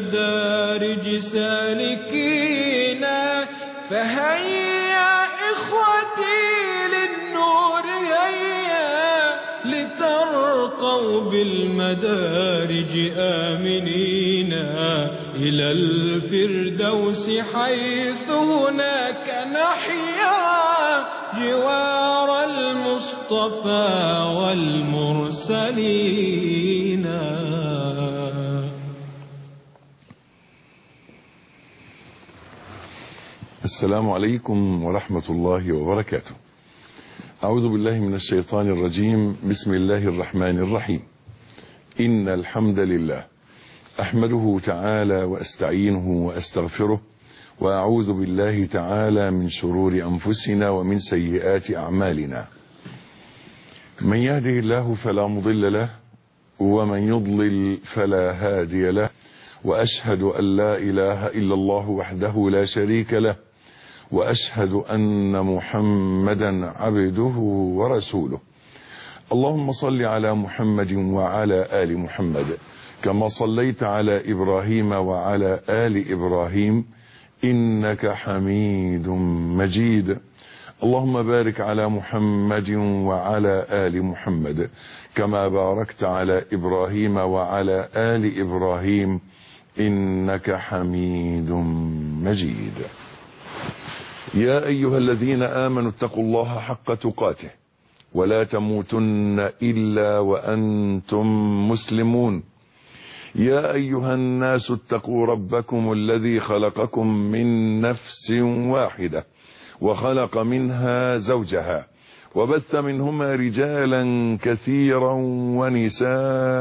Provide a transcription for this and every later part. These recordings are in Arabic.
المدارج سالكين. فهيا إخوتي للنور هيا لترقوا بالمدارج آمنين إلى الفردوس حيث هناك نحيا جوار المصطفى والمرسلين. السلام عليكم ورحمة الله وبركاته. أعوذ بالله من الشيطان الرجيم. بسم الله الرحمن الرحيم. إن الحمد لله أحمده تعالى وأستعينه وأستغفره، وأعوذ بالله تعالى من شرور أنفسنا ومن سيئات أعمالنا. من يهده الله فلا مضل له، ومن يضلل فلا هادي له، وأشهد أن لا إله إلا الله وحده لا شريك له، وأشهد أن محمدا عبده ورسوله. اللهم صل على محمد وعلى آل محمد كما صليت على إبراهيم وعلى آل إبراهيم إنك حميد مجيد. اللهم بارك على محمد وعلى آل محمد كما باركت على إبراهيم وعلى آل إبراهيم إنك حميد مجيد. يا أيها الذين آمنوا اتقوا الله حق تقاته ولا تموتن إلا وأنتم مسلمون. يا أيها الناس اتقوا ربكم الذي خلقكم من نفس واحدة وخلق منها زوجها وبث منهما رجالا كثيرا ونساء،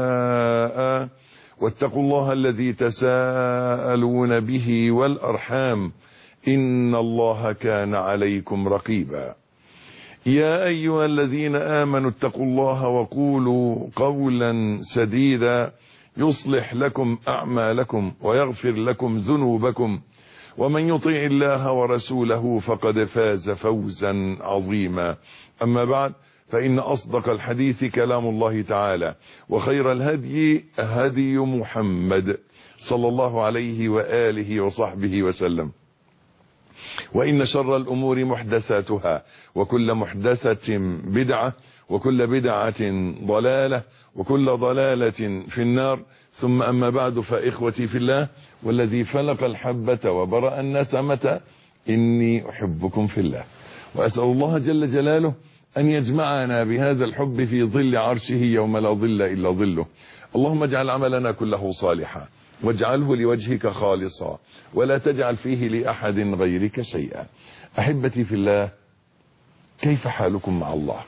واتقوا الله الذي تساءلون به والأرحام إن الله كان عليكم رقيبا. يا أيها الذين آمنوا اتقوا الله وقولوا قولا سديدا يصلح لكم أعمالكم ويغفر لكم ذنوبكم، ومن يطع الله ورسوله فقد فاز فوزا عظيما. أما بعد، فإن أصدق الحديث كلام الله تعالى، وخير الهدي هدي محمد صلى الله عليه وآله وصحبه وسلم، وإن شر الأمور محدثاتها، وكل محدثة بدعة، وكل بدعة ضلالة، وكل ضلالة في النار. ثم أما بعد، فإخوتي في الله والذي فلق الحبة وبرأ النسمة إني أحبكم في الله، وأسأل الله جل جلاله أن يجمعنا بهذا الحب في ظل عرشه يوم لا ظل إلا ظله. اللهم اجعل عملنا كله صالحا، واجعله لوجهك خالصا، ولا تجعل فيه لأحد غيرك شيئا. أحبتي في الله، كيف حالكم مع الله؟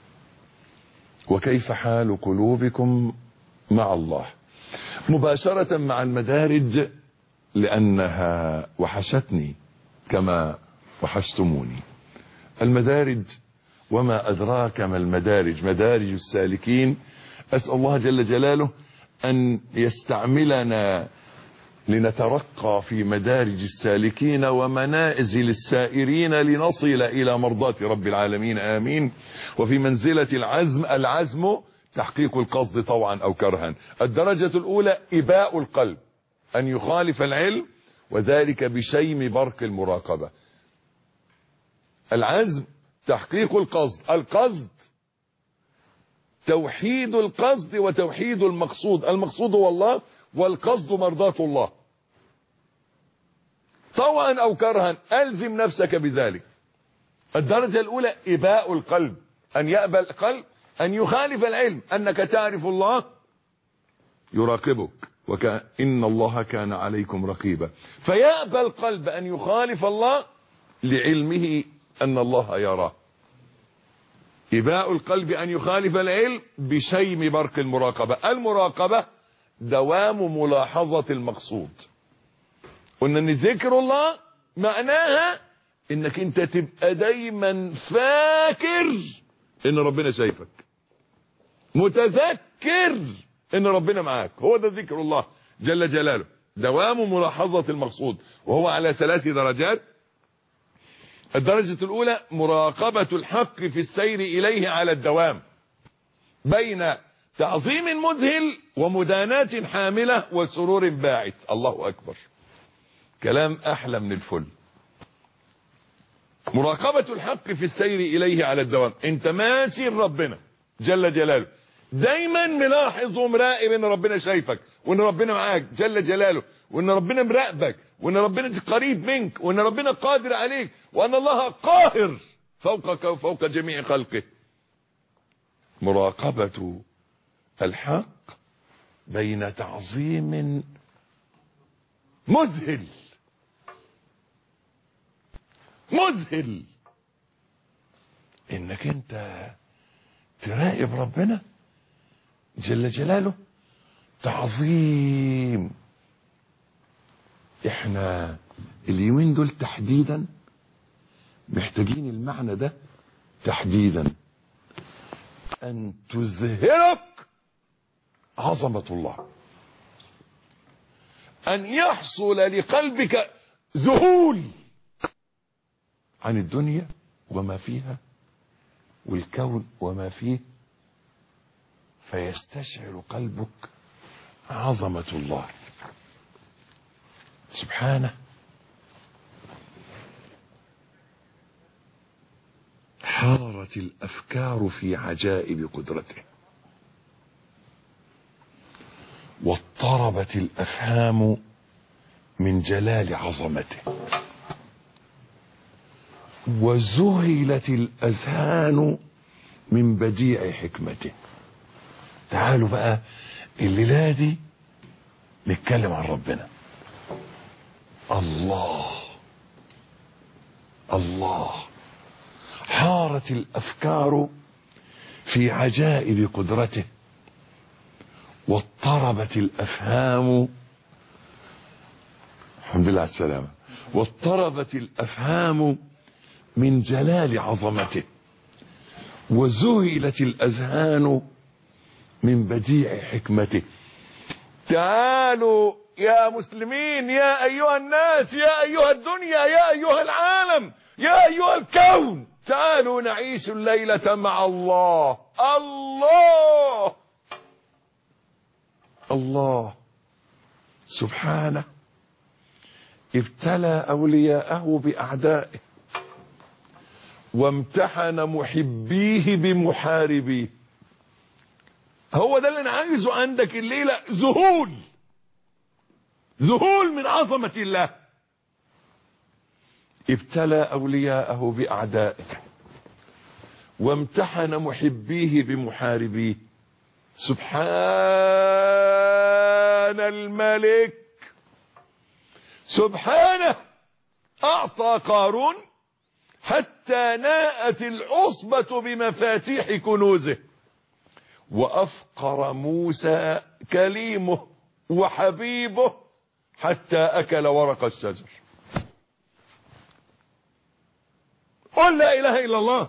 وكيف حال قلوبكم مع الله؟ مباشرة مع المدارج، لأنها وحشتني كما وحشتموني. المدارج، وما أدراك ما المدارج، مدارج السالكين. أسأل الله جل جلاله أن يستعملنا لنترقى في مدارج السالكين ومنازل السائرين لنصل إلى مرضاة رب العالمين، آمين. وفي منزلة العزم تحقيق القصد طوعا أو كرها. الدرجة الأولى إباء القلب، أن يخالف العلم، وذلك بشيم برق المراقبة. العزم تحقيق القصد، القصد توحيد القصد وتوحيد المقصود. المقصود هو الله، والقصد مرضاة الله. طوعا أو كرها ألزم نفسك بذلك. الدرجة الأولى إباء القلب، أن يأبى القلب أن يخالف العلم، أنك تعرف الله يراقبك، وإن الله كان عليكم رقيبا. فيأبى القلب أن يخالف الله لعلمه أن الله يراه. إباء القلب أن يخالف العلم بشيم برق المراقبة. المراقبة دوام ملاحظة المقصود. قلنا ان ذكر الله معناها انك انت تبقى دايما فاكر ان ربنا شايفك، متذكر ان ربنا معاك. هو ده ذكر الله جل جلاله، دوام ملاحظة المقصود، وهو على 3 درجات. الدرجة الأولى مراقبة الحق في السير إليه على الدوام، بين تعظيم مذهل ومدانات حاملة وسرور باعث. الله أكبر، كلام أحلى من الفل. مراقبة الحق في السير إليه على الدوام. انت ماشي لربنا جل جلاله، دايما ملاحظ ومراقب ان ربنا شايفك، وان ربنا معاك جل جلاله، وان ربنا مراقبك، وان ربنا قريب منك، وان ربنا قادر عليك، وان الله قاهر فوقك وفوق جميع خلقه. مراقبة الحق بين تعظيم مذهل انك انت تراقب ربنا جل جلاله تعظيم. احنا اليومين دول تحديدا محتاجين المعنى ده تحديدا، ان تزهرك عظمة الله، ان يحصل لقلبك ذهول عن الدنيا وما فيها والكون وما فيه، فيستشعر قلبك عظمة الله سبحانه. حارت الأفكار في عجائب قدرته، واضطربت الأفهام من جلال عظمته، وذهلت الأذهان من بديع حكمته. تعالوا بقى الليلة دي نتكلم عن ربنا. الله حارت الأفكار في عجائب قدرته، واضطربت الأفهام، الحمد لله على السلامة، واضطربت الأفهام من جلال عظمته، وذهلت الأذهان من بديع حكمته. تعالوا يا مسلمين، يا أيها الناس، يا أيها الدنيا، يا أيها العالم، يا أيها الكون، تعالوا نعيش الليلة مع الله. الله سبحانه ابتلى أولياءه بأعدائه، وامتحن محبيه بمحاربيه. هو ده اللي انا عايزه عندك الليلة، ذهول من عظمة الله. ابتلى أولياءه بأعدائه، وامتحن محبيه بمحاربيه. سبحان الملك، سبحانه أعطى قارون حتى ناءت العصبة بمفاتيح كنوزه، وأفقر موسى كليمه وحبيبه حتى أكل ورق الشجر. قل لا إله إلا الله.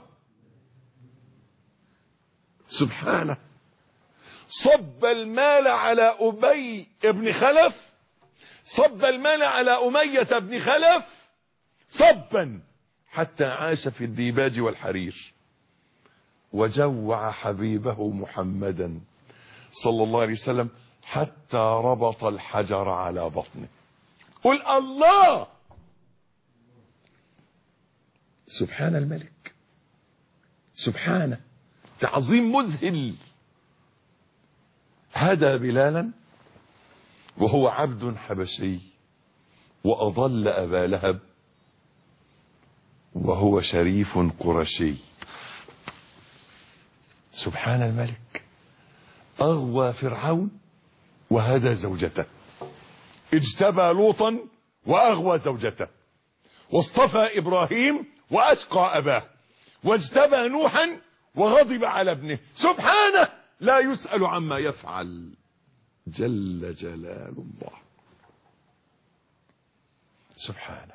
سبحانه صب المال على أبي بن خلف، صب المال على أمية بن خلف صبا حتى عاش في الديباج والحرير، وجوع حبيبه محمدا صلى الله عليه وسلم حتى ربط الحجر على بطنه. قل الله. سبحان الملك، سبحانه تعظيم مذهل. هدى بلالا وهو عبد حبشي، وأضل أبا لهب وهو شريف قرشي. سبحان الملك أغوى فرعون وهدى زوجته، اجتبى لوطا وأغوى زوجته، واصطفى إبراهيم وأشقى أباه، واجتبى نوحا وغضب على ابنه. سبحانه لا يسأل عما يفعل جل جلال الله. سبحانه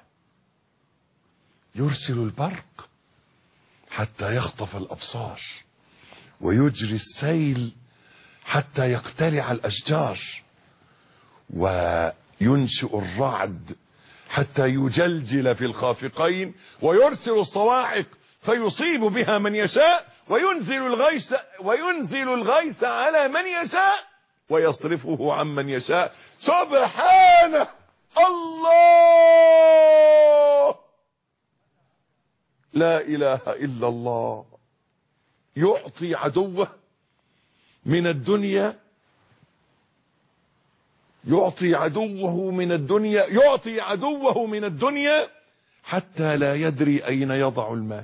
يرسل البرق حتى يخطف الأبصار، ويجري السيل حتى يقتلع الأشجار، وينشئ الرعد حتى يجلجل في الخافقين، ويرسل الصواعق فيصيب بها من يشاء، وينزل الغيث على من يشاء ويصرفه عمن يشاء. سبحانه. الله لا إله إلا الله. يعطي عدوه من الدنيا، يعطي عدوه من الدنيا حتى لا يدري أين يضع المال،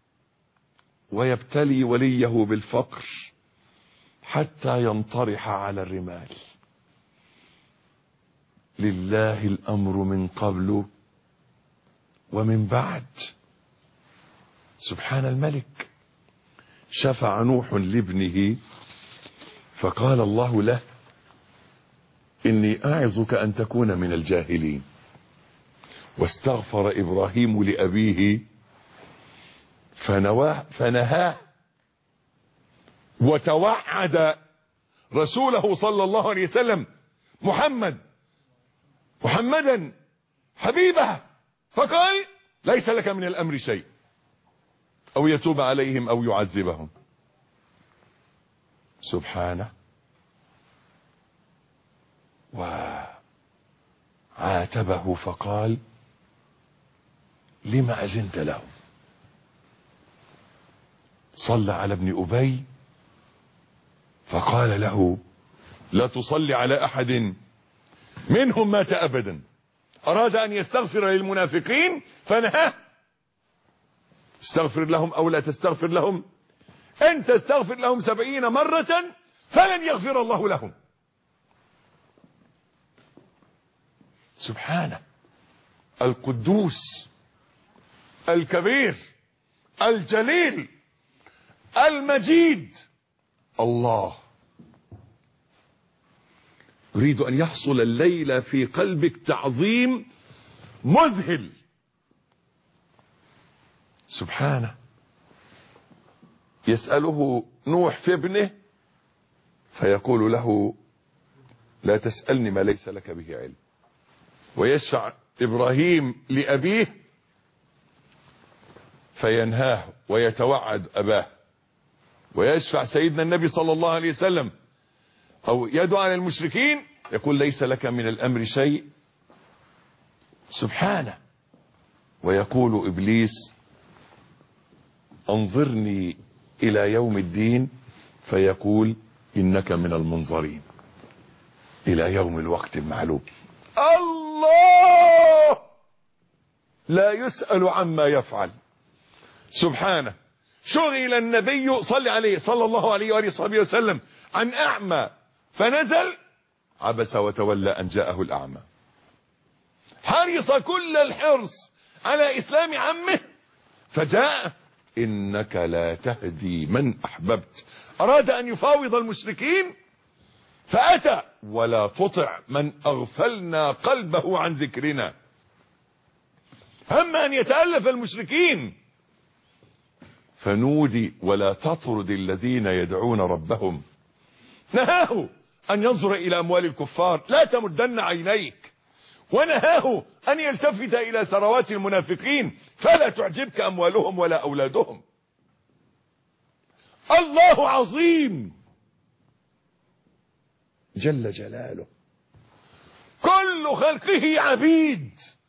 ويبتلي وليه بالفقر حتى ينطرح على الرمال. لله الأمر من قبل ومن بعد. سبحان الملك. شفع نوح لابنه فقال الله له: إني أعظك أن تكون من الجاهلين. واستغفر إبراهيم لأبيه فنهاه، وتوعد رسوله صلى الله عليه وسلم محمدا حبيبه، فقال: ليس لك من الأمر شيء، أو يتوب عليهم أو يعذبهم. سبحانه. وعاتبه فقال: لما أذنت لهم؟ صلى على ابن أبي فقال له: لا تصلي على أحد منهم مات أبدا. أراد أن يستغفر للمنافقين فنهاه: استغفر لهم أو لا تستغفر لهم، أن تستغفر لهم 70 مرة فلن يغفر الله لهم. سبحانه. القدوس الكبير الجليل المجيد. الله. يريد أن يحصل الليلة في قلبك تعظيم مذهل. سبحانه. يسأله نوح في ابنه فيقول له: لا تسألني ما ليس لك به علم. ويشفع إبراهيم لأبيه فينهاه ويتوعد أباه. ويشفع سيدنا النبي صلى الله عليه وسلم أو يدعو على المشركين يقول: ليس لك من الأمر شيء. سبحانه. ويقول إبليس: انظرني إلى يوم الدين، فيقول: إنك من المنظرين إلى يوم الوقت المعلوم. الله لا يسأل عما يفعل. سبحانه. شغل النبي صلى الله عليه وآله وصحبه وسلم عن أعمى فنزل: عبس وتولى أن جاءه الأعمى. حرص كل الحرص على إسلام عمه فجاء: إنك لا تهدي من أحببت. أراد أن يفاوض المشركين فأتى: ولا تطع من أغفلنا قلبه عن ذكرنا. هم أن يتألف المشركين فنودي: ولا تطرد الذين يدعون ربهم. نهاه أن ينظر إلى أموال الكفار، لا تمدن عينيك. ونهاه أن يلتفت إلى ثروات المنافقين، فلا تعجبك أموالهم ولا أولادهم. الله عظيم جل جلاله. كل خلقه عبيد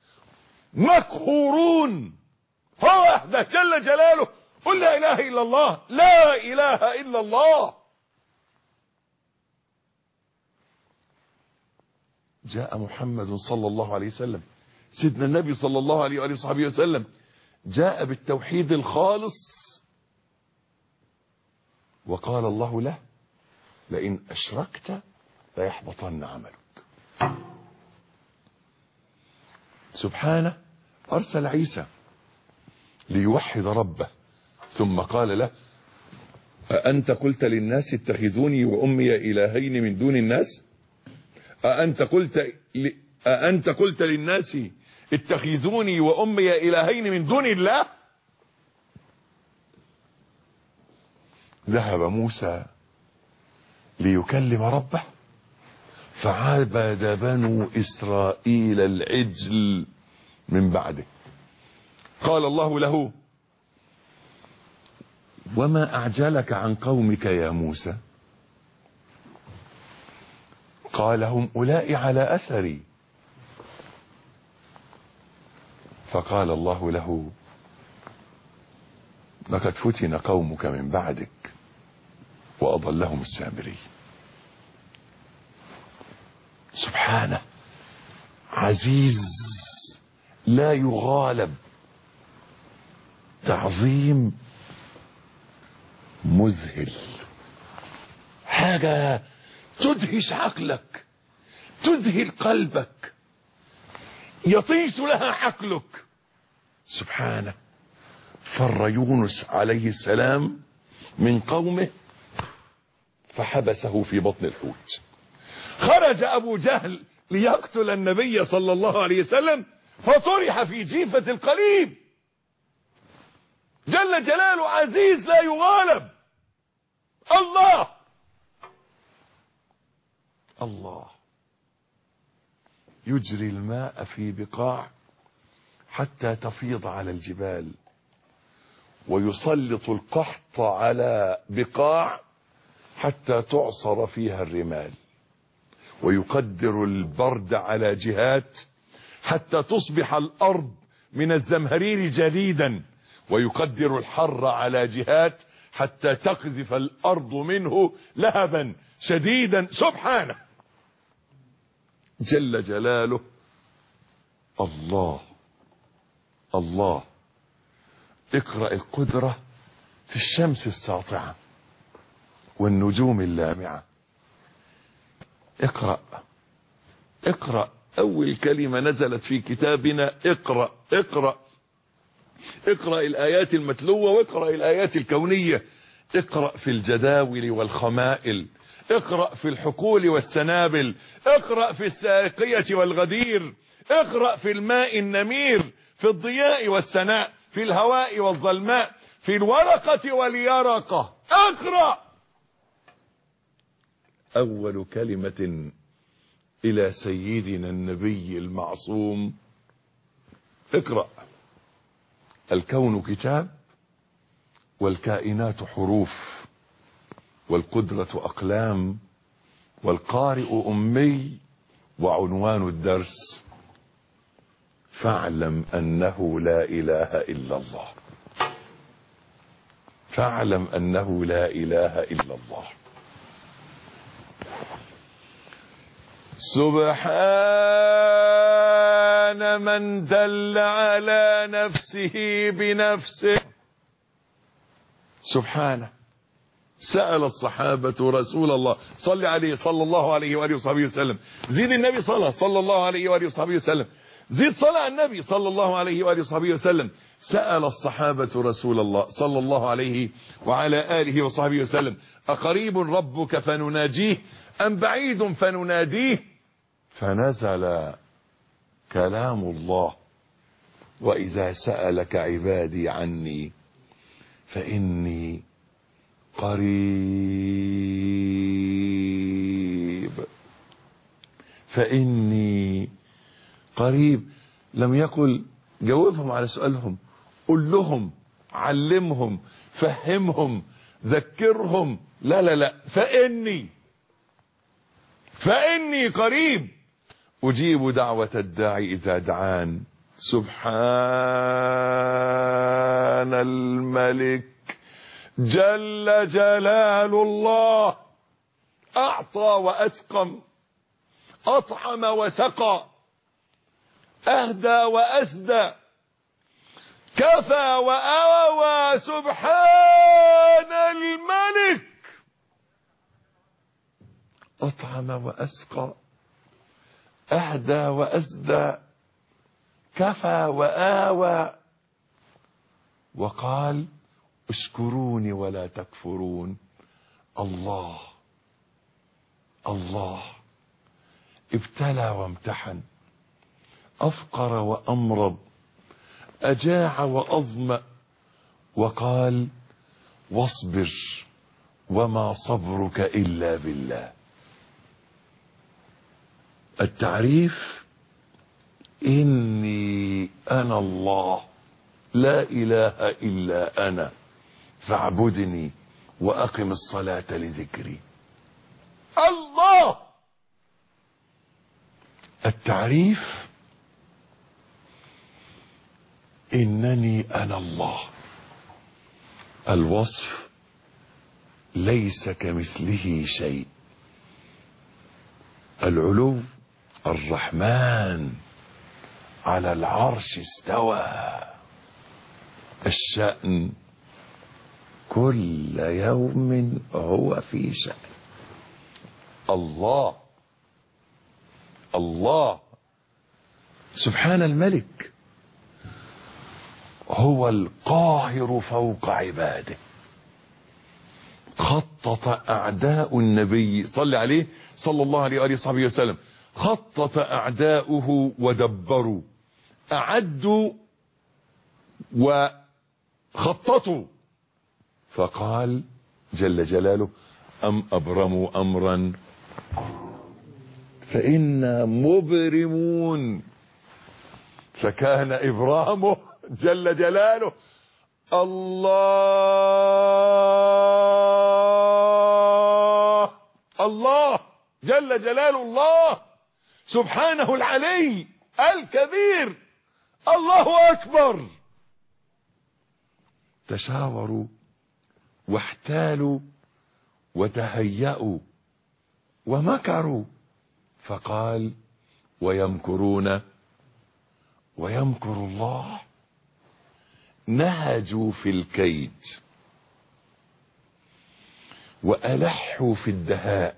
مقهورون. هو وحده جل جلاله. قل لا إله إلا الله، لا إله إلا الله. جاء محمد صلى الله عليه وسلم، سيدنا النبي صلى الله عليه وآله وصحبه وسلم، جاء بالتوحيد الخالص، وقال الله له: لئن أشركت ليحبطن عملك. سبحانه. أرسل عيسى ليوحد ربه، ثم قال له: أأنت قلت للناس اتخذوني وأمي إلهين من دون الناس؟ أأنت قلت للناس اتخذوني وأمي إلهين من دون الله؟ ذهب موسى ليكلم ربه فعبد بنو إسرائيل العجل من بعده. قال الله له: وما أعجلك عن قومك يا موسى؟ قال هم أولئك على أثري. فقال الله له لقد فتن قومك من بعدك وأضلهم السامري. سبحانه عزيز لا يغالب، تعظيم مذهل، حاجة تدهش عقلك، تذهل قلبك، يطيش لها عقلك. سبحانه فر يونس عليه السلام من قومه فحبسه في بطن الحوت. خرج أبو جهل ليقتل النبي صلى الله عليه وسلم فطرح في جيفة القليب. جل جلاله عزيز لا يغالب. الله يجري الماء في بقاع حتى تفيض على الجبال، ويسلط القحط على بقاع حتى تعصر فيها الرمال، ويقدر البرد على جهات حتى تصبح الأرض من الزمهرير جديدا، ويقدر الحر على جهات حتى تقذف الأرض منه لهبا شديدا. سبحانه جل جلاله. الله اقرأ القدرة في الشمس الساطعة والنجوم اللامعة. اقرأ أول كلمة نزلت في كتابنا. اقرأ الآيات المتلوة، واقرأ الآيات الكونية. اقرأ في الجداول والخمائل، اقرأ في الحقول والسنابل، اقرأ في الساقية والغدير، اقرأ في الماء النمير، في الضياء والسناء، في الهواء والظلماء، في الورقة واليرقة. اقرأ. أول كلمة إلى سيدنا النبي المعصوم اقرأ. الكون كتاب، والكائنات حروف، والقدرة أقلام، والقارئ أمي، وعنوان الدرس فاعلم أنه لا إله إلا الله. فاعلم أنه لا إله إلا الله. سبحان من دل على نفسه بنفسه. سبحانه سأل الصحابة رسول الله صلى عليه صلى الله عليه وآله وصحبه وسلم. زيد النبي صلى الله عليه وآله وصحبه وسلم. زيد صلاة النبي صلى الله عليه وآله وصحبه وسلم. سأل الصحابة رسول الله صلى الله عليه وعلى آله وصحبه وسلم: أقريب ربك فنناجيه أم بعيد فنناديه؟ فنزل كلام الله: وإذا سألك عبادي عني فإني قريب. لم يقل جاوبهم على سؤالهم، قل لهم، علمهم، فهمهم، ذكرهم. لا، فإني قريب أجيب دعوة الداعي إذا دعان. سبحان الملك جل جلال الله. أعطى وأسقم، أطعم وسقى، أهدى وأسدى، كفى وآوى. سبحان الملك. أطعم وأسقى، أهدى وأسدى، كفى وآوى. وقال: اشكروني ولا تكفرون. الله ابتلى وامتحن، أفقر وأمرض، أجاع وأظمأ، وقال: واصبر وما صبرك إلا بالله. التعريف: إني أنا الله لا إله إلا أنا فاعبدني وأقم الصلاة لذكري. الله. التعريف: إنني أنا الله. الوصف: ليس كمثله شيء. العلو: الرحمن على العرش استوى. الشأن: كل يوم هو في شأن. الله. الله سبحان الملك هو القاهر فوق عباده. خطط أعداء النبي صلى عليه صلى الله عليه وآله وصحبه وسلم، خطط أعداؤه ودبروا، أعدوا وخططوا، فقال جل جلاله: أم أبرموا أمرا فإنا مبرمون. فكان إبرامه جل جلاله الله. الله جل جلال الله سبحانه العلي الكبير، الله أكبر. تشاوروا واحتالوا وتهيأوا ومكروا، فقال: ويمكرون ويمكر الله. نهجوا في الكيد وألحوا في الدهاء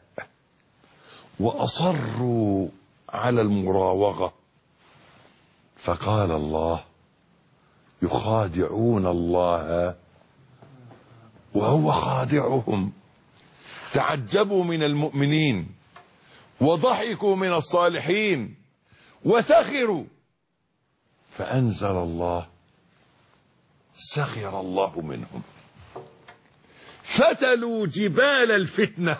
وأصروا على المراوغة، فقال الله: يخادعون الله وهو خادعهم. تعجبوا من المؤمنين وضحكوا من الصالحين وسخروا، فأنزل الله: سخر الله منهم. فتلوا جبال الفتنة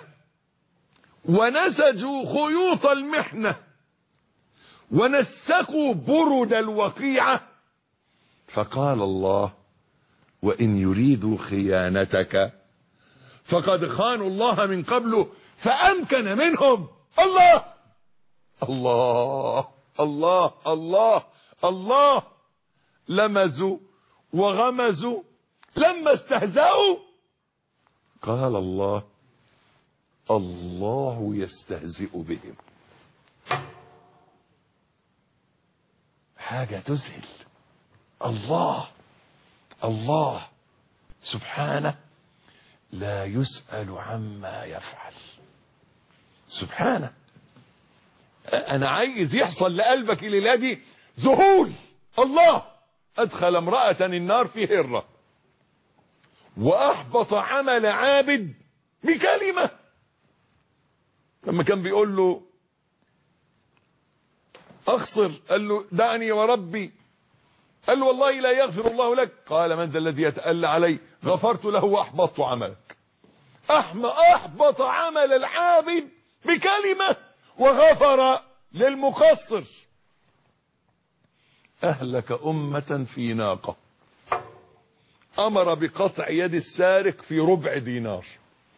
ونسجوا خيوط المحنة ونسقوا برد الوقيعة، فقال الله: وإن يريدوا خيانتك فقد خانوا الله من قبل فأمكن منهم. الله الله الله الله الله. لمزوا وغمزوا لما استهزأوا، قال الله: الله يستهزئ بهم. حاجة تذهل. الله الله سبحانه لا يسأل عما يفعل. سبحانه. أنا عايز يحصل لقلبك الليلة دي ذهول. الله أدخل امرأة النار في هرة وأحبط عمل عابد بكلمة. لما كان بيقول له أخسر، قال له: دعني وربي. قال له: والله لا يغفر الله لك. قال: من ذا الذي يتألى علي؟ غفرت له وأحبطت عملك. أحبط عمل العابد بكلمة وغفر للمقصر. أهلك أمة في ناقة، أمر بقطع يد السارق في ربع دينار،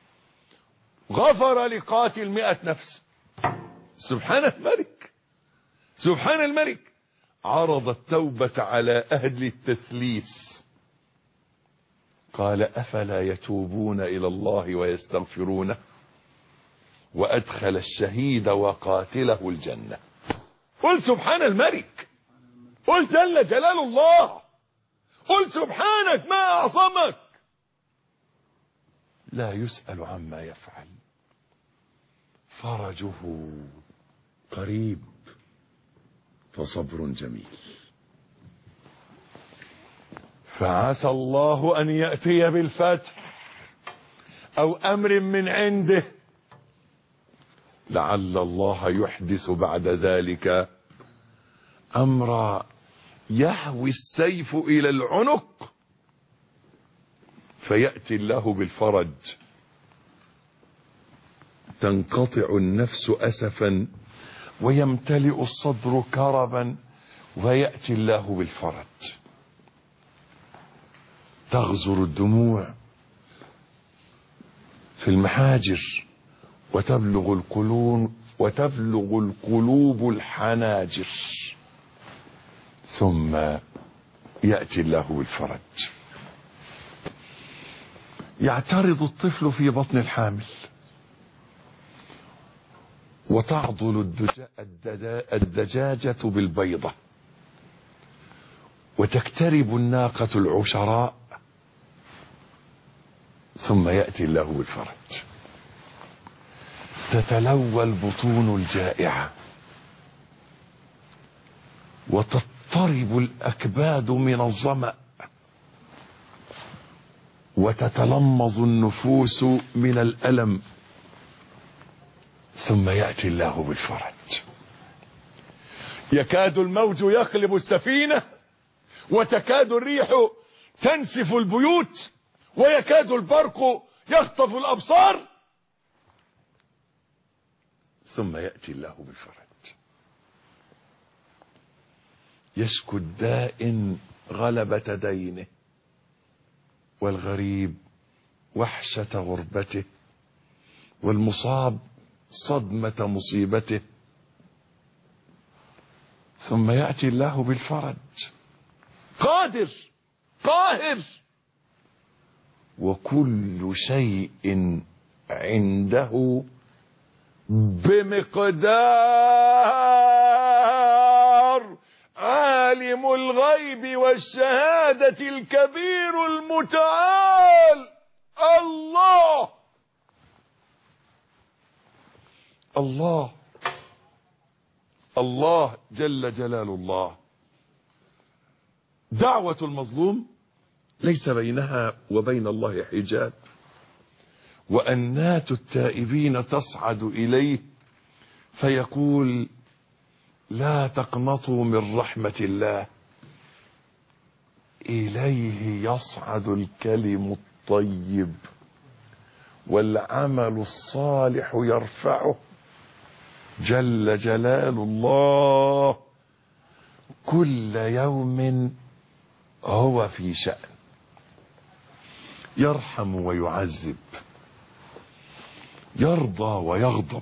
غفر لقاتل 100 نفس. سبحان الملك سبحان الملك. عرض التوبة على أهل التثليث، قال: أفلا يتوبون إلى الله ويستغفرونه؟ وأدخل الشهيد وقاتله الجنة. قل سبحان الملك، قل جل جلال الله، قل سبحانك ما أعظمك. لا يسأل عما يفعل. فرجه قريب فصبر جميل. فعسى الله أن يأتي بالفتح أو أمر من عنده، لعل الله يحدث بعد ذلك أمرا يهوي السيف إلى العنق، فيأتي الله بالفرج، تنقطع النفس أسفا ويمتلئ الصدر كربا، ويأتي الله بالفرج، تغزر الدموع في المحاجر وتبلغ القلوب الحناجر، ثم يأتي الله بالفرج. يعترض الطفل في بطن الحامل، وتعضل الدجاجة بالبيضة، وتكترب الناقة العشراء، ثم يأتي الله بالفرج. تتلوى البطون الجائعة، وتضطرب الأكباد من الظمأ، وتتلمظ النفوس من الألم، ثم يأتي الله بالفرج. يكاد الموج يقلب السفينة، وتكاد الريح تنسف البيوت، ويكاد البرق يخطف الأبصار، ثم يأتي الله بالفرج. يشكو الدائن غلبة دينه، والغريب وحشة غربته، والمصاب صدمة مصيبته، ثم يأتي الله بالفرج. قادر قاهر، وكل شيء عنده بمقدار. عالم الغيب والشهادة الكبير المتعال الله. الله الله جل جلال الله. دعوة المظلوم ليس بينها وبين الله حجاب، وأنات التائبين تصعد إليه فيقول: لا تقنطوا من رحمة الله، إليه يصعد الكلم الطيب والعمل الصالح يرفعه، جل جلال الله. كل يوم هو في شأن، يرحم ويعذب، يرضى ويغضب،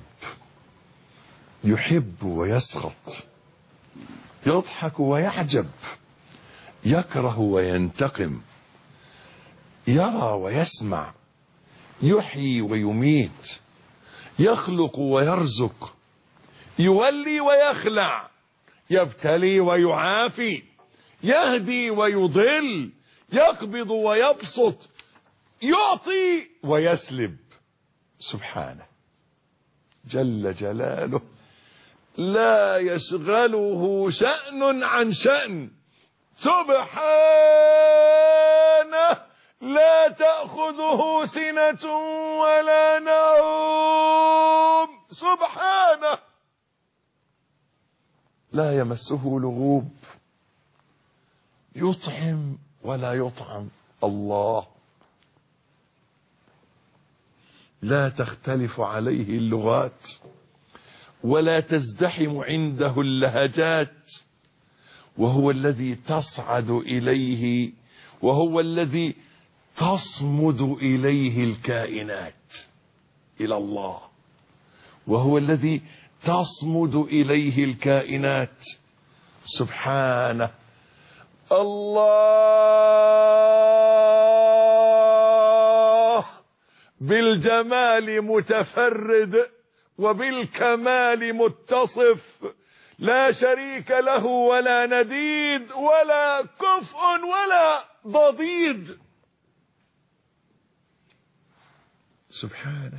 يحب ويسخط، يضحك ويعجب، يكره وينتقم، يرى ويسمع، يحيي ويميت، يخلق ويرزق، يولي ويخلع، يبتلي ويعافي، يهدي ويضل، يقبض ويبسط، يعطي ويسلب، سبحانه جل جلاله. لا يشغله شأن عن شأن، سبحانه لا تأخذه سنة ولا نوم، سبحانه لا يمسه لغوب، يطعم ولا يطعم. الله لا تختلف عليه اللغات، ولا تزدحم عنده اللهجات، وهو الذي تصعد إليه، وهو الذي تصمد إليه الكائنات إلى الله، وهو الذي تصمد إليه الكائنات، سبحانه. الله بالجمال متفرد، وبالكمال متصف، لا شريك له ولا نديد ولا كفء ولا ضديد، سبحانه.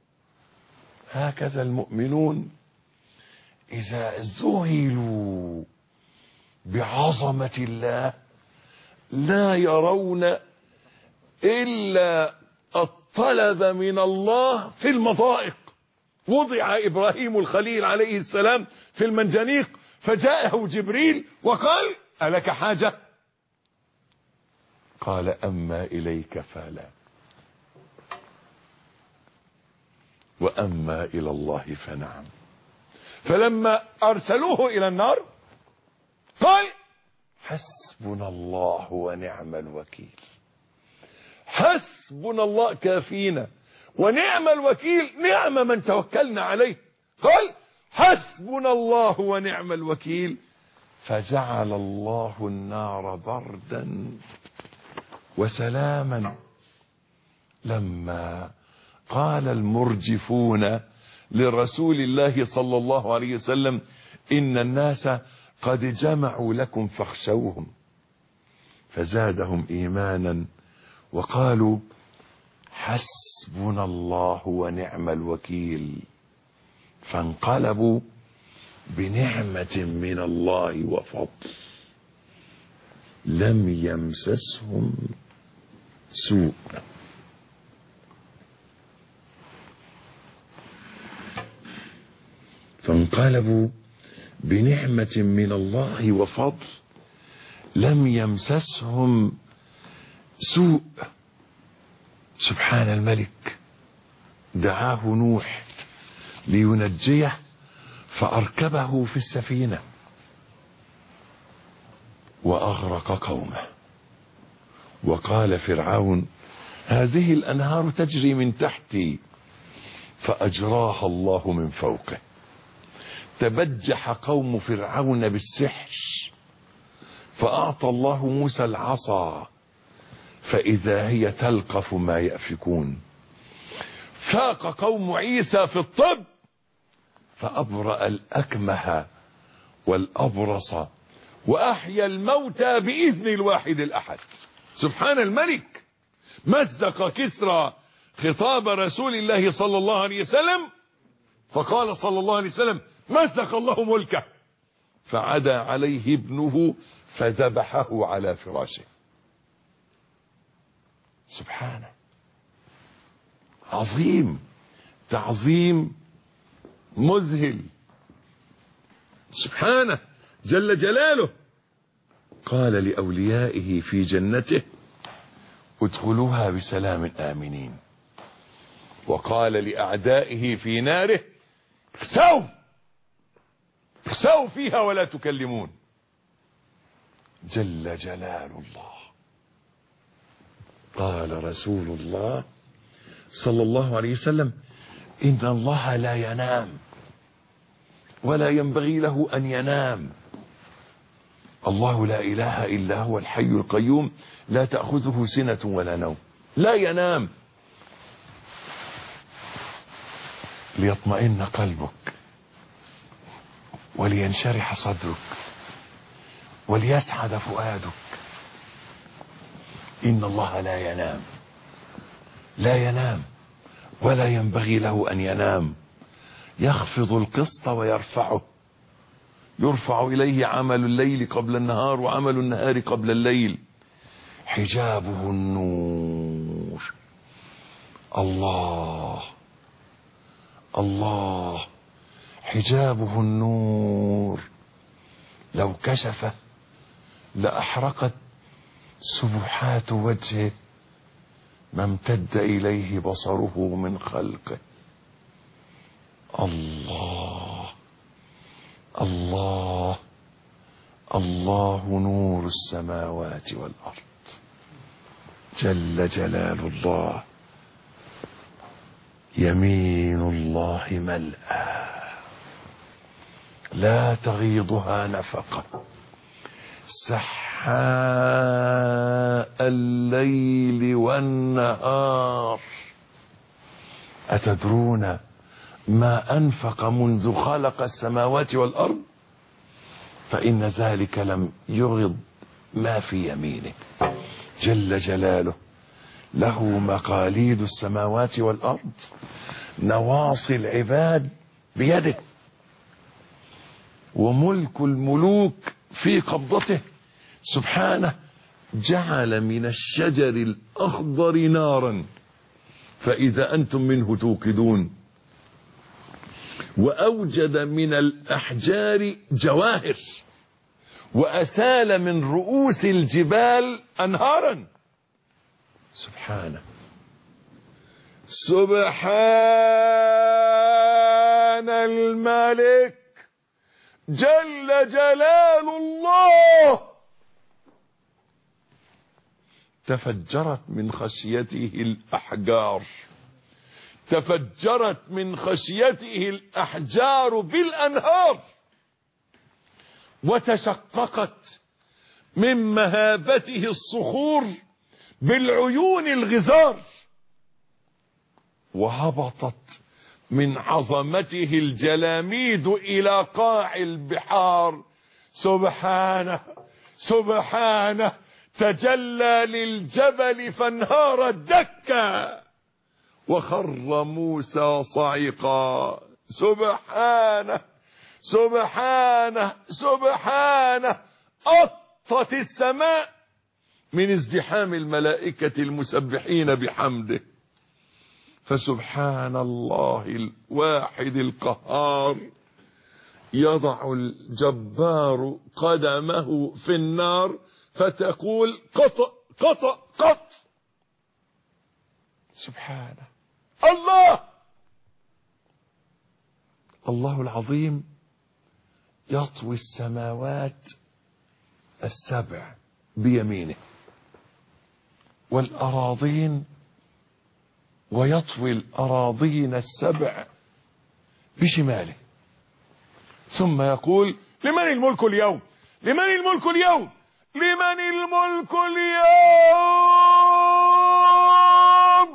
هكذا المؤمنون إذا ذهلوا بعظمة الله لا يرون إلا الطلب من الله في المضائق. وضع إبراهيم الخليل عليه السلام في المنجنيق، فجاءه جبريل وقال: ألك حاجة؟ قال: أما إليك فلا، وأما إلى الله فنعم. فلما أرسلوه إلى النار قال: حسبنا الله ونعم الوكيل. حسبنا الله كافينا، ونعم الوكيل، نعم من توكلنا عليه. قال حسبنا الله ونعم الوكيل، فجعل الله النار بردا وسلاما. لما قال المرجفون لرسول الله صلى الله عليه وسلم إن الناس قد جمعوا لكم فاخشوهم، فزادهم إيمانا وقالوا حسبنا الله ونعم الوكيل، فانقلبوا بنعمة من الله وفضل لم يمسسهم سوء. فانقلبوا بنعمة من الله وفضل لم يمسسهم سوء. سبحان الملك. دعاه نوح لينجيه فأركبه في السفينة وأغرق قومه. وقال فرعون هذه الأنهار تجري من تحتي، فأجراها الله من فوقه. تبجح قوم فرعون بالسحر، فأعطى الله موسى العصا فإذا هي تلقف ما يأفكون. فاق قوم عيسى في الطب، فأبرأ الأكمه والأبرص وأحيا الموتى بإذن الواحد الأحد. سبحان الملك. مزق كسرى خطاب رسول الله صلى الله عليه وسلم، فقال صلى الله عليه وسلم مزق الله ملكه، فعدا عليه ابنه فذبحه على فراشه. سبحانه. عظيم، تعظيم مذهل. سبحانه جل جلاله. قال لأوليائه في جنته ادخلوها بسلام آمنين، وقال لأعدائه في ناره اخسوا فيها ولا تكلمون. جل جلال الله. قال رسول الله صلى الله عليه وسلم إن الله لا ينام ولا ينبغي له أن ينام. الله لا إله إلا هو الحي القيوم لا تأخذه سنة ولا نوم. لا ينام. ليطمئن قلبك ولينشرح صدرك وليسعد فؤادك. إن الله لا ينام، لا ينام ولا ينبغي له أن ينام. يخفض القسط ويرفعه. يرفع إليه عمل الليل قبل النهار وعمل النهار قبل الليل. حجابه النور. الله الله. حجابه النور. لو كشف لأحرقت سبحات وجهه ما امتد إليه بصره من خلقه. الله الله الله نور السماوات والأرض. جل جلال الله. يمين الله ملأى لا تغيضها نفقة. سحاء الليل والنهار. أتدرون ما أنفق منذ خلق السماوات والأرض؟ فإن ذلك لم يغض ما في يمينه. جل جلاله. له مقاليد السماوات والأرض، نواصي العباد بيده، وملك الملوك في قبضته. سبحانه. جعل من الشجر الأخضر نارا فإذا أنتم منه توقدون، وأوجد من الأحجار جواهر، وأسال من رؤوس الجبال أنهارا. سبحانه. سبحان الملك. جل جلال الله. تفجرت من خشيته الأحجار تفجرت من خشيته الأحجار بالأنهار، وتشققت من مهابته الصخور بالعيون الغزار، وهبطت من عظمته الجلاميد إلى قاع البحار. سبحانه سبحانه تجلى للجبل فانهار دكا وخر موسى صعقا. سبحانه سبحانه سبحانه. أطت السماء من ازدحام الملائكة المسبحين بحمده. فسبحان الله الواحد القهار يضع الجبار قدمه في النار فتقول قط قط قط. سبحانه. الله العظيم يطوي السماوات السبع بيمينه والأراضين، ويطوي الأراضين السبع بشماله، ثم يقول لمن الملك اليوم؟ لمن الملك اليوم؟ لمن الملك اليوم؟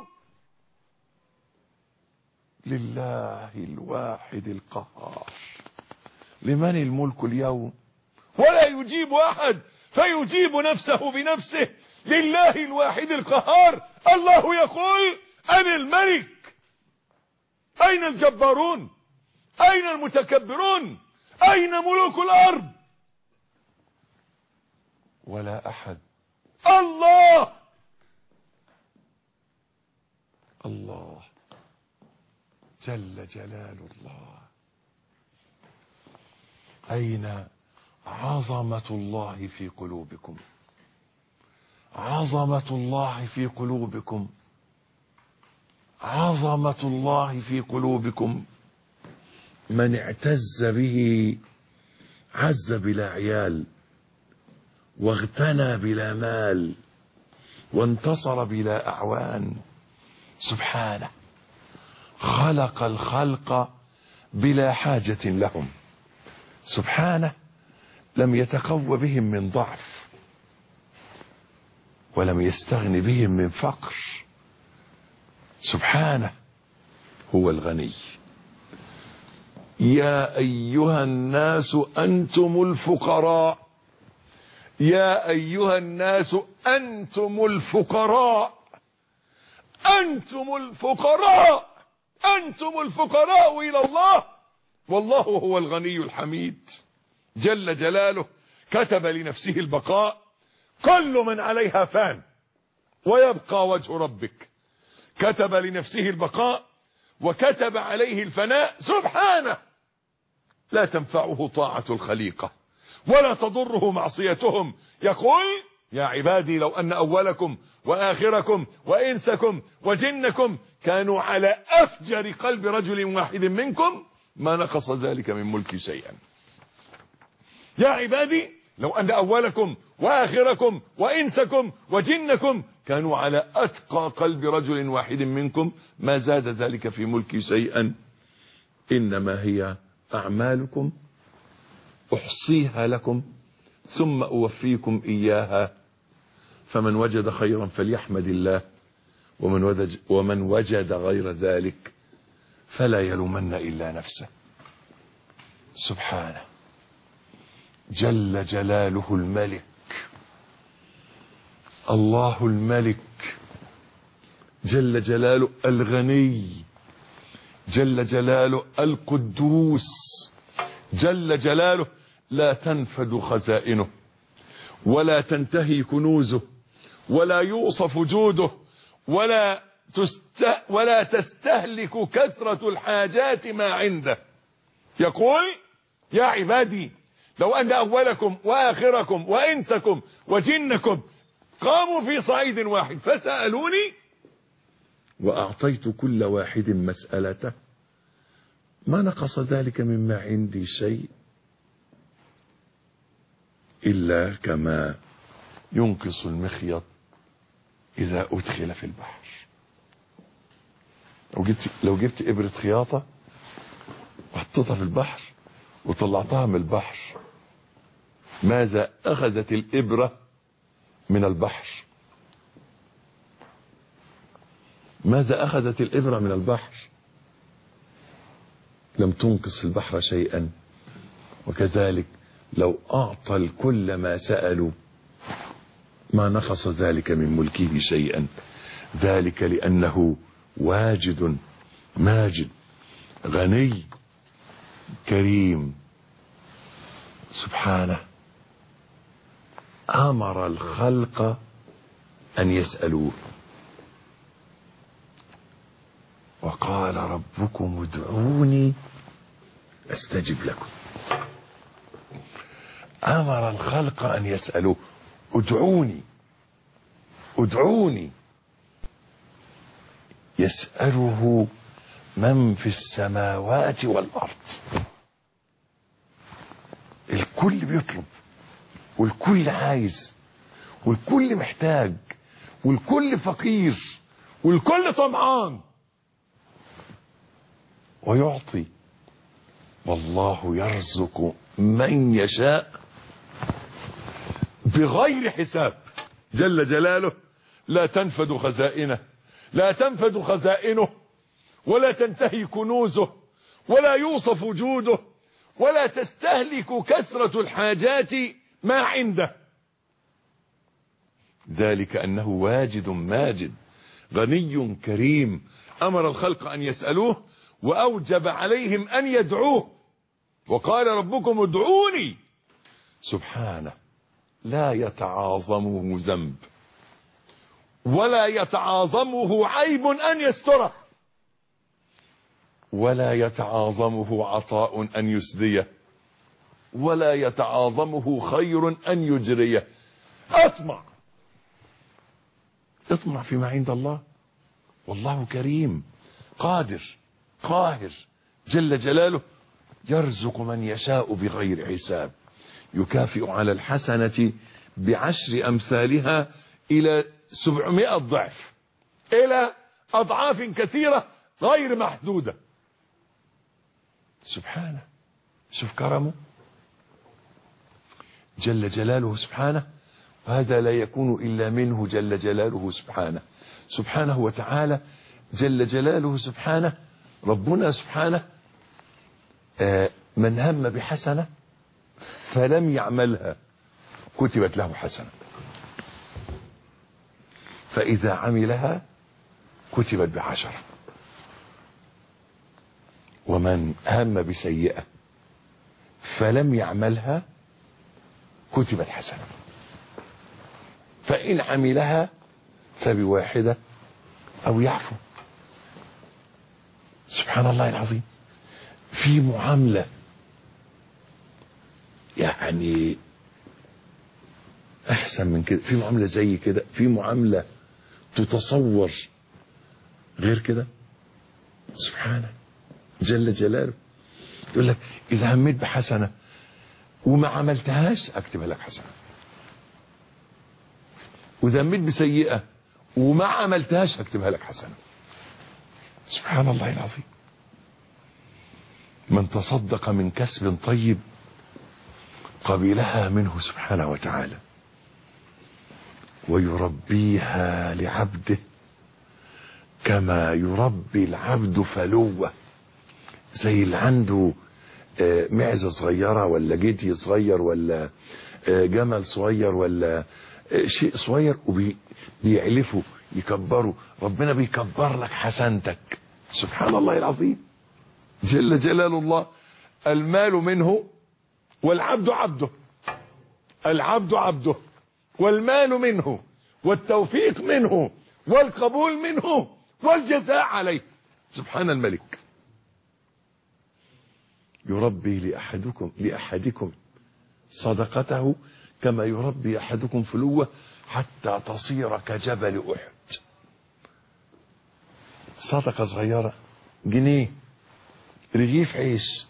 لله الواحد القهار. لمن الملك اليوم؟ ولا يجيب أحد فيجيب نفسه بنفسه. لله الواحد القهار. الله يقول أنا الملك. أين الجبارون؟ أين المتكبرون؟ أين ملوك الأرض؟ ولا أحد. الله الله جل جلال الله. أين عظمة الله في قلوبكم؟ عظمة الله في قلوبكم. عظمة الله في قلوبكم. من اعتز به عز بلا عيال، واغتنى بلا مال، وانتصر بلا أعوان. سبحانه. خلق الخلق بلا حاجة لهم. سبحانه. لم يتقوى بهم من ضعف، ولم يستغن بهم من فقر. سبحانه. هو الغني. يا أيها الناس أنتم الفقراء. يا أيها الناس أنتم الفقراء. أنتم الفقراء. أنتم الفقراء إلى الله، والله هو الغني الحميد جل جلاله. كتب لنفسه البقاء. كل من عليها فان ويبقى وجه ربك. كتب لنفسه البقاء وكتب عليه الفناء. سبحانه. لا تنفعه طاعة الخليقة ولا تضره معصيتهم. يقول يا عبادي لو أن أولكم وآخركم وإنسكم وجنكم كانوا على أفجر قلب رجل واحد منكم ما نقص ذلك من ملكي شيئا. يا عبادي لو أن أولكم وآخركم وإنسكم وجنكم كانوا على أتقى قلب رجل واحد منكم ما زاد ذلك في ملكي شيئا. إنما هي أعمالكم أحصيها لكم ثم أوفيكم إياها. فمن وجد خيرا فليحمد الله، ومن وجد غير ذلك فلا يلومن إلا نفسه. سبحانه. جل جلاله الملك. الله الملك جل جلاله الغني جل جلاله القدوس جل جلاله. لا تنفد خزائنه ولا تنتهي كنوزه ولا يوصف جوده ولا تستهلك كثرة الحاجات ما عنده. يقول يا عبادي لو أن أولكم وآخركم وإنسكم وجنكم قاموا في صعيد واحد فسألوني وأعطيت كل واحد مسألته ما نقص ذلك مما عندي شيء إلا كما ينقص المخيط إذا أدخل في البحر. لو جبت إبرة خياطة وحطيتها في البحر وطلعتها من البحر، ماذا أخذت الإبرة من البحر؟ ماذا أخذت الإبرة من البحر؟ لم تنقص البحر شيئا. وكذلك لو أعطى الكل ما سألوا ما نقص ذلك من ملكه شيئا. ذلك لأنه واجد ماجد غني كريم سبحانه. أمر الخلق أن يسألوه، وقال ربكم ادعوني أستجب لكم. أمر الخلق أن يسألوه، ادعوني ادعوني. يسأله من في السماوات والأرض. الكل بيطلب، والكل عايز، والكل محتاج، والكل فقير، والكل طمعان، ويعطي. والله يرزق من يشاء بغير حساب جل جلاله. لا تنفد خزائنه، لا تنفد خزائنه، ولا تنتهي كنوزه، ولا يوصف جوده، ولا تستهلك كثرة الحاجات ما عنده. ذلك أنه واجد ماجد غني كريم. أمر الخلق أن يسألوه، وأوجب عليهم أن يدعوه. وقال ربكم ادعوني. سبحانه لا يتعاظمه ذنب، ولا يتعاظمه عيب أن يستره، ولا يتعاظمه عطاء أن يسديه، ولا يتعاظمه خير أن يجريه. اطمع فيما عند الله. والله كريم قادر قاهر جل جلاله، يرزق من يشاء بغير حساب، يكافئ على الحسنة ب10 أمثالها إلى 700 ضعف، إلى أضعاف كثيرة غير محدودة. سبحانه، شوف كرمه جل جلاله سبحانه. وهذا لا يكون إلا منه جل جلاله سبحانه. سبحانه وتعالى جل جلاله سبحانه. ربنا سبحانه من هم بحسنة فلم يعملها كتبت له حسنة، فإذا عملها كتبت ب10. ومن هم بسيئة فلم يعملها كتبت حسنة، فإن عملها فب1 أو يعفو. سبحان الله العظيم. في معاملة يعني أحسن من كده، في معاملة زي كده، في معاملة تتصور غير كده. سبحانه جل جلاله. يقول لك إذا هميت بحسنة وما عملتهاش أكتبها لك حسنة، وإذا هميت بسيئة وما عملتهاش أكتبها لك حسنة. سبحان الله العظيم. من تصدق من كسب طيب قبلها منه سبحانه وتعالى، ويربيها لعبده كما يربي العبد فلوه. زي اللي عنده معزة صغيرة، ولا جدي صغير، ولا جمل صغير، ولا شيء صغير، وبيعلفه يكبره. ربنا بيكبر لك حسنتك. سبحان الله العظيم جل جلال الله. المال منه والعبد عبده، العبد عبده، والمال منه، والتوفيق منه، والقبول منه، والجزاء عليه. سبحان الملك. يربي لأحدكم صدقته كما يربي أحدكم فلوه حتى تصير كجبل أحد. صدقة صغيرة، جنيه، رغيف عيش،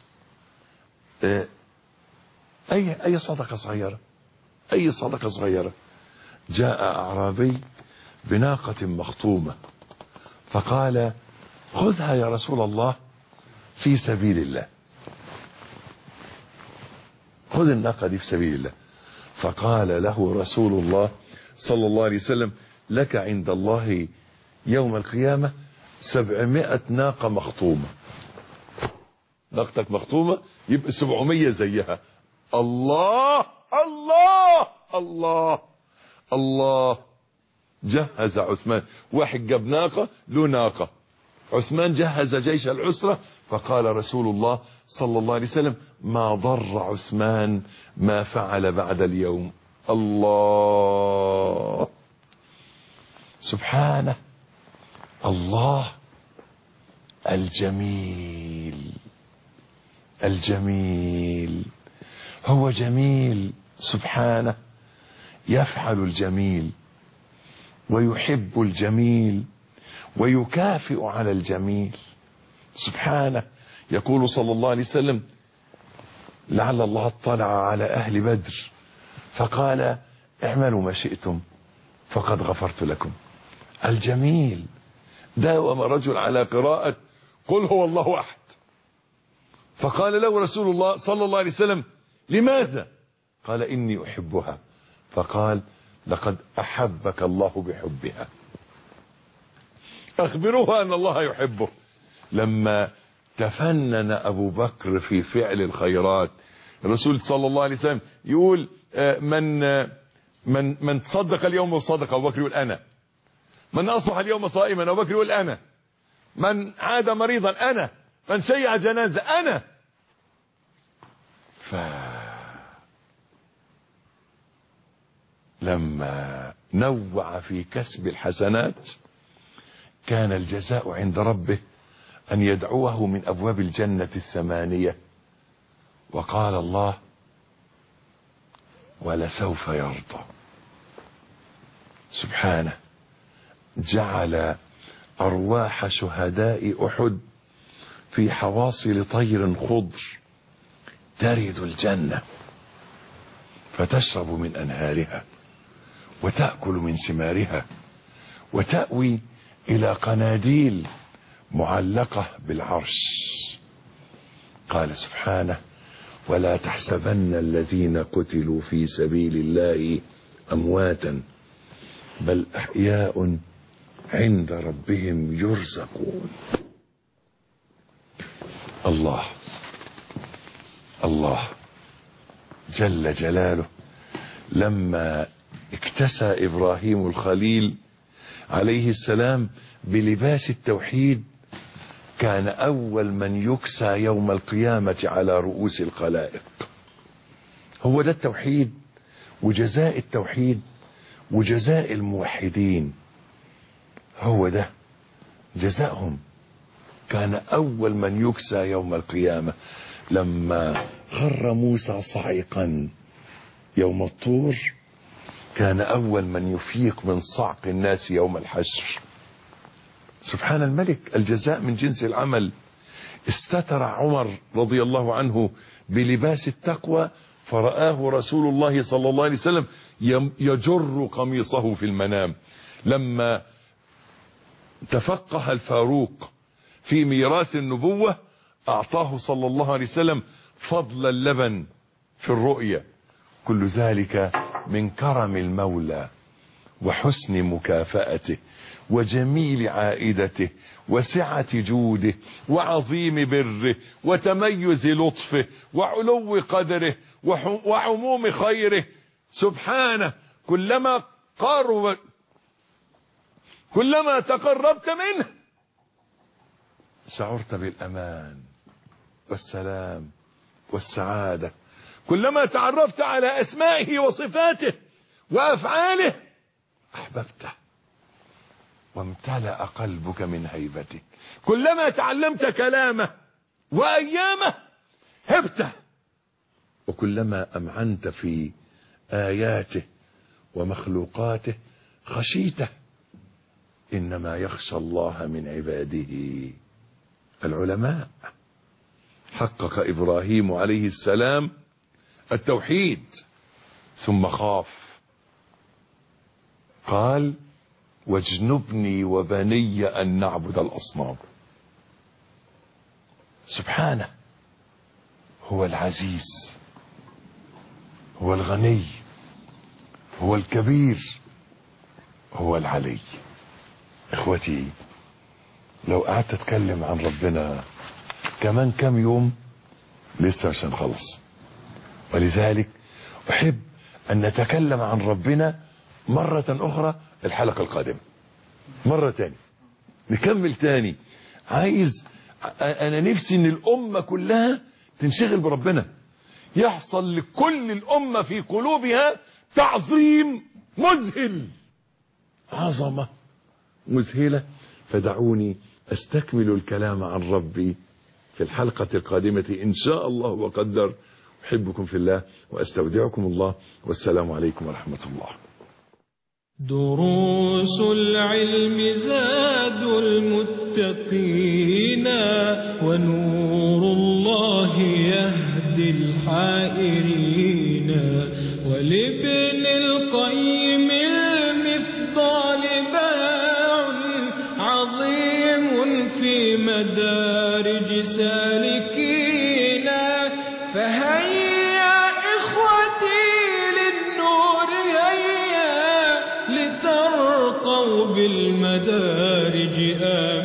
أي صدقة صغيرة، أي صدقة صغيرة. جاء أعرابي بناقة مخطومة فقال خذها يا رسول الله في سبيل الله، خذ الناقة دي في سبيل الله. فقال له رسول الله صلى الله عليه وسلم: لك عند الله يوم القيامة 700 ناقة مخطومة. ناقتك مخطومة يبقى 700 زيها. الله الله الله الله. جهز عثمان، واحد جاب ناقة له ناقة، عثمان جهز جيش العسرة. فقال رسول الله صلى الله عليه وسلم: ما ضر عثمان ما فعل بعد اليوم. الله سبحانه. الله الجميل، الجميل هو جميل سبحانه، يفعل الجميل ويحب الجميل ويكافئ على الجميل سبحانه. يقول صلى الله عليه وسلم: لعل الله اطلع على أهل بدر فقال: اعملوا ما شئتم فقد غفرت لكم. الجميل. داوم رجل على قراءة قل هو الله أحد، فقال له رسول الله صلى الله عليه وسلم: لماذا؟ قال: إني أحبها. فقال: لقد أحبك الله بحبها، أخبروها أن الله يحبه. لما تفنن أبو بكر في فعل الخيرات، الرسول صلى الله عليه وسلم يقول: من تصدق اليوم وصدق، أبو بكر يقول أنا. من أصبح اليوم صائما، أبو بكر يقول أنا. من عاد مريضا أنا. من شيع جنازة أنا. لما نوع في كسب الحسنات كان الجزاء عند ربه أن يدعوه من أبواب الجنة 8. وقال الله: ولسوف يرضى. سبحانه. جعل أرواح شهداء أحد في حواصل طير خضر ترد الجنة فتشرب من أنهارها وتأكل من ثمارها وتأوي إلى قناديل معلقة بالعرش. قال سبحانه: ولا تحسبن الذين قتلوا في سبيل الله أمواتا بل أحياء عند ربهم يرزقون. الله الله جل جلاله لما اكتسى إبراهيم الخليل عليه السلام بلباس التوحيد كان أول من يكسى يوم القيامة على رؤوس الخلائق. هو ده التوحيد وجزاء التوحيد وجزاء الموحدين، هو ده جزاءهم. كان أول من يكسى يوم القيامة لما خر موسى صعقا يوم الطور، كان أول من يفيق من صعق الناس يوم الحشر. سبحان الملك. الجزاء من جنس العمل. استتر عمر رضي الله عنه بلباس التقوى فرآه رسول الله صلى الله عليه وسلم يجر قميصه في المنام. لما تفقه الفاروق في ميراث النبوة أعطاه صلى الله عليه وسلم فضل اللبن في الرؤيا. كل ذلك من كرم المولى وحسن مكافأته وجميل عائدته وسعة جوده وعظيم بره وتميز لطفه وعلو قدره وعموم خيره. سبحانه. كلما تقربت منه شعرت بالأمان والسلام والسعادة. كلما تعرفت على أسمائه وصفاته وأفعاله أحببته وامتلأ قلبك من هيبته. كلما تعلمت كلامه وأيامه هبته، وكلما أمعنت في آياته ومخلوقاته خشيته. إنما يخشى الله من عباده العلماء. حقق إبراهيم عليه السلام التوحيد ثم خاف، قال: واجنبني وبني أن نعبد الأصنام. سبحانه هو العزيز، هو الغني، هو الكبير، هو العلي. اخوتي، لو قعدت اتكلم عن ربنا كمان كام يوم لسه مش هنخلص، ولذلك احب ان نتكلم عن ربنا مرة اخرى الحلقة القادمة، مرة تاني نكمل تاني. انا نفسي ان الامة كلها تنشغل بربنا، يحصل لكل الامة في قلوبها تعظيم مذهل، عظمة مذهلة. فدعوني استكمل الكلام عن ربي في الحلقة القادمة إن شاء الله وقدر. أحبكم في الله وأستودعكم الله، والسلام عليكم ورحمة الله. دروس العلم زاد المتقين، ونور الله يهدي الحائرين، ولابن القيم المفضال باع عظيم في مدارج سالكين. فهيا إخوتي للنور هيا، لترقوا بالمدارج آمنين.